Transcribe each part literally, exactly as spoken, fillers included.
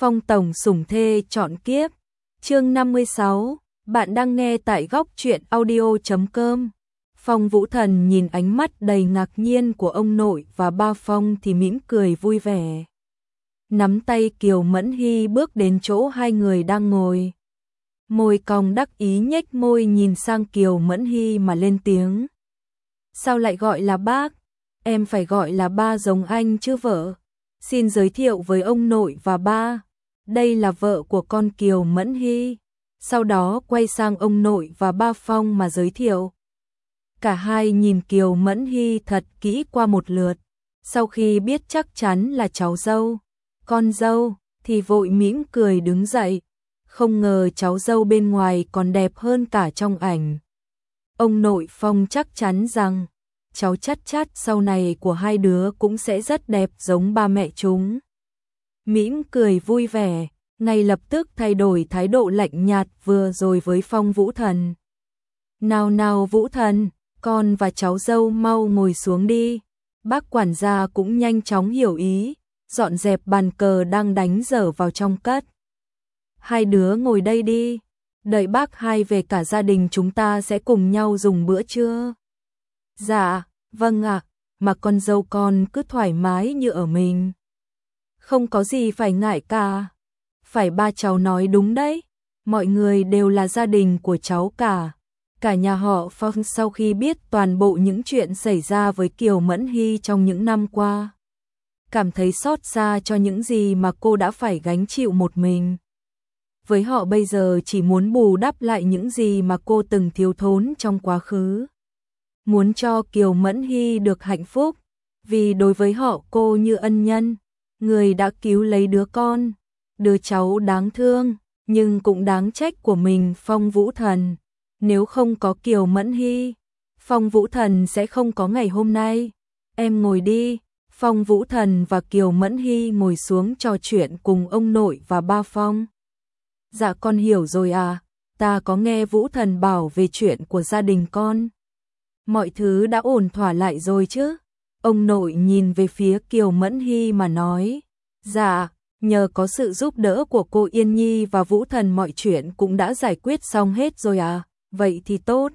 Phong tổng sủng thê chọn kiếp. Chương năm mươi sáu, bạn đang nghe tại góc truyện audio chấm com. Phong Vũ Thần nhìn ánh mắt đầy ngạc nhiên của ông nội và ba Phong thì mỉm cười vui vẻ. Nắm tay Kiều Mẫn Hy bước đến chỗ hai người đang ngồi. Môi cong đắc ý nhếch môi nhìn sang Kiều Mẫn Hy mà lên tiếng. Sao lại gọi là bác? Em phải gọi là ba giống anh chứ vợ. Xin giới thiệu với ông nội và ba. Đây là vợ của con Kiều Mẫn Hy. Sau đó quay sang ông nội và ba Phong mà giới thiệu. Cả hai nhìn Kiều Mẫn Hy thật kỹ qua một lượt. Sau khi biết chắc chắn là cháu dâu, con dâu, thì vội mỉm cười đứng dậy. Không ngờ cháu dâu bên ngoài còn đẹp hơn cả trong ảnh. Ông nội Phong chắc chắn rằng cháu chắt chắt sau này của hai đứa cũng sẽ rất đẹp giống ba mẹ chúng. Mỉm cười vui vẻ, ngay lập tức thay đổi thái độ lạnh nhạt vừa rồi với Phong Vũ Thần. Nào nào Vũ Thần, con và cháu dâu mau ngồi xuống đi. Bác quản gia cũng nhanh chóng hiểu ý, dọn dẹp bàn cờ đang đánh dở vào trong cất. Hai đứa ngồi đây đi, đợi bác hai về cả gia đình chúng ta sẽ cùng nhau dùng bữa trưa. Dạ, vâng ạ, mà con dâu con cứ thoải mái như ở mình. Không có gì phải ngại cả. Phải ba cháu nói đúng đấy, mọi người đều là gia đình của cháu cả. Cả nhà họ Phong sau khi biết toàn bộ những chuyện xảy ra với Kiều Mẫn Hy trong những năm qua, cảm thấy xót xa cho những gì mà cô đã phải gánh chịu một mình. Với họ bây giờ chỉ muốn bù đắp lại những gì mà cô từng thiếu thốn trong quá khứ. Muốn cho Kiều Mẫn Hy được hạnh phúc, vì đối với họ cô như ân nhân, người đã cứu lấy đứa con, đứa cháu đáng thương, nhưng cũng đáng trách của mình Phong Vũ Thần. Nếu không có Kiều Mẫn Hy, Phong Vũ Thần sẽ không có ngày hôm nay. Em ngồi đi. Phong Vũ Thần và Kiều Mẫn Hy ngồi xuống trò chuyện cùng ông nội và ba Phong. Dạ con hiểu rồi à, ta có nghe Vũ Thần bảo về chuyện của gia đình con. Mọi thứ đã ổn thỏa lại rồi chứ? Ông nội nhìn về phía Kiều Mẫn Hy mà nói. Dạ, nhờ có sự giúp đỡ của cô Yên Nhi và Vũ Thần mọi chuyện cũng đã giải quyết xong hết rồi à, vậy thì tốt.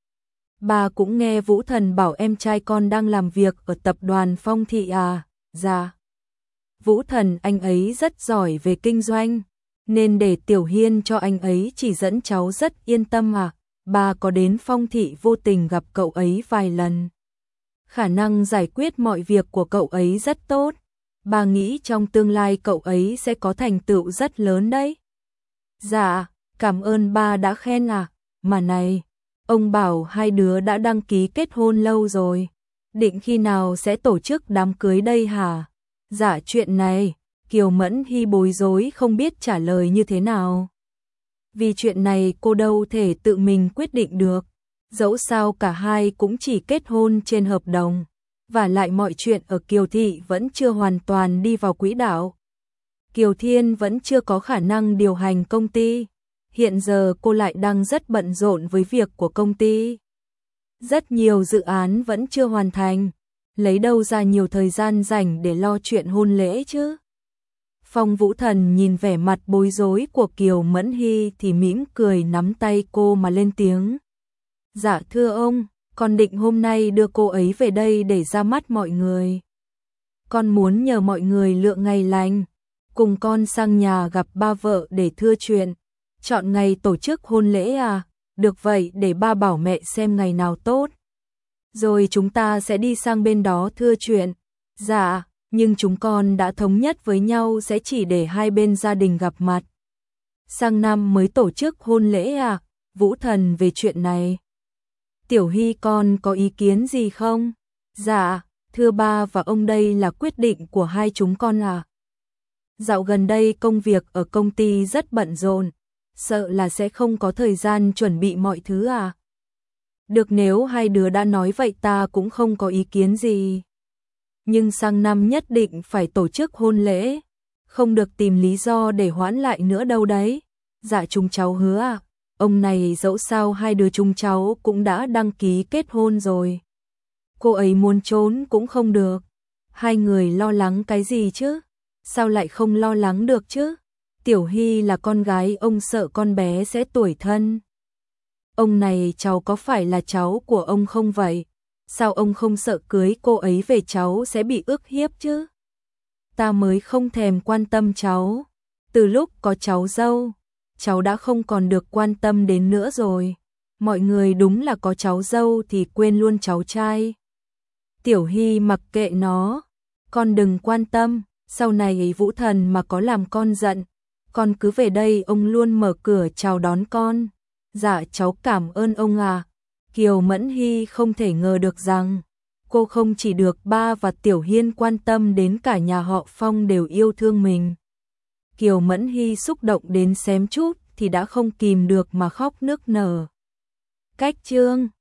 Bà cũng nghe Vũ Thần bảo em trai con đang làm việc ở tập đoàn Phong Thị à, dạ. Vũ Thần anh ấy rất giỏi về kinh doanh, nên để Tiểu Hiên cho anh ấy chỉ dẫn cháu rất yên tâm à. Bà có đến Phong Thị vô tình gặp cậu ấy vài lần. Khả năng giải quyết mọi việc của cậu ấy rất tốt. Bà nghĩ trong tương lai cậu ấy sẽ có thành tựu rất lớn đấy. Dạ, cảm ơn ba đã khen à. Mà này, ông bảo hai đứa đã đăng ký kết hôn lâu rồi. Định khi nào sẽ tổ chức đám cưới đây hả? Dạ chuyện này, Kiều Mẫn Hy bối rối không biết trả lời như thế nào. Vì chuyện này cô đâu thể tự mình quyết định được. Dẫu sao cả hai cũng chỉ kết hôn trên hợp đồng. Và lại mọi chuyện ở Kiều Thị vẫn chưa hoàn toàn đi vào quỹ đạo. Kiều Thiên vẫn chưa có khả năng điều hành công ty. Hiện giờ cô lại đang rất bận rộn với việc của công ty. Rất nhiều dự án vẫn chưa hoàn thành. Lấy đâu ra nhiều thời gian rảnh để lo chuyện hôn lễ chứ? Phong Vũ Thần nhìn vẻ mặt bối rối của Kiều Mẫn Hy thì mỉm cười nắm tay cô mà lên tiếng. Dạ thưa ông, con định hôm nay đưa cô ấy về đây để ra mắt mọi người. Con muốn nhờ mọi người lựa ngày lành, cùng con sang nhà gặp ba vợ để thưa chuyện. Chọn ngày tổ chức hôn lễ à? Được vậy để ba bảo mẹ xem ngày nào tốt. Rồi chúng ta sẽ đi sang bên đó thưa chuyện. Dạ, nhưng chúng con đã thống nhất với nhau sẽ chỉ để hai bên gia đình gặp mặt. Sang năm mới tổ chức hôn lễ à? Vũ Thần về chuyện này. Tiểu Hy con có ý kiến gì không? Dạ, thưa ba và ông đây là quyết định của hai chúng con à. Dạo gần đây công việc ở công ty rất bận rộn, sợ là sẽ không có thời gian chuẩn bị mọi thứ à. Được nếu hai đứa đã nói vậy ta cũng không có ý kiến gì. Nhưng sang năm nhất định phải tổ chức hôn lễ, không được tìm lý do để hoãn lại nữa đâu đấy. Dạ chúng cháu hứa à. Ông này dẫu sao hai đứa chúng cháu cũng đã đăng ký kết hôn rồi. Cô ấy muốn trốn cũng không được. Hai người lo lắng cái gì chứ? Sao lại không lo lắng được chứ? Tiểu Hy là con gái ông sợ con bé sẽ tủi thân. Ông này cháu có phải là cháu của ông không vậy? Sao ông không sợ cưới cô ấy về cháu sẽ bị ức hiếp chứ? Ta mới không thèm quan tâm cháu. Từ lúc có cháu dâu, cháu đã không còn được quan tâm đến nữa rồi. Mọi người đúng là có cháu dâu thì quên luôn cháu trai. Tiểu Hy mặc kệ nó, con đừng quan tâm, sau này Vũ Thần mà có làm con giận, con cứ về đây ông luôn mở cửa chào đón con. Dạ cháu cảm ơn ông à. Kiều Mẫn Hy không thể ngờ được rằng cô không chỉ được ba và Tiểu Hiên quan tâm đến cả nhà họ Phong đều yêu thương mình. Kiều Mẫn Hy xúc động đến xém chút thì đã không kìm được mà khóc nức nở. Cách chương